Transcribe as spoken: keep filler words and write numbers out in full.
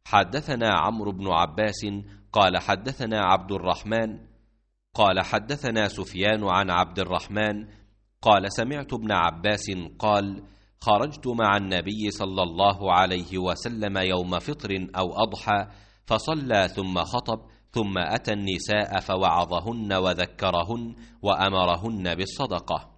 حدثنا عمرو بن عباس قال حدثنا عبد الرحمن قال حدثنا سفيان عن عبد الرحمن قال سمعت ابن عباس قال خرجت مع النبي صلى الله عليه وسلم يوم فطر أو أضحى فصلى ثم خطب ثم أتى النساء فوعظهن وذكرهن وأمرهن بالصدقة.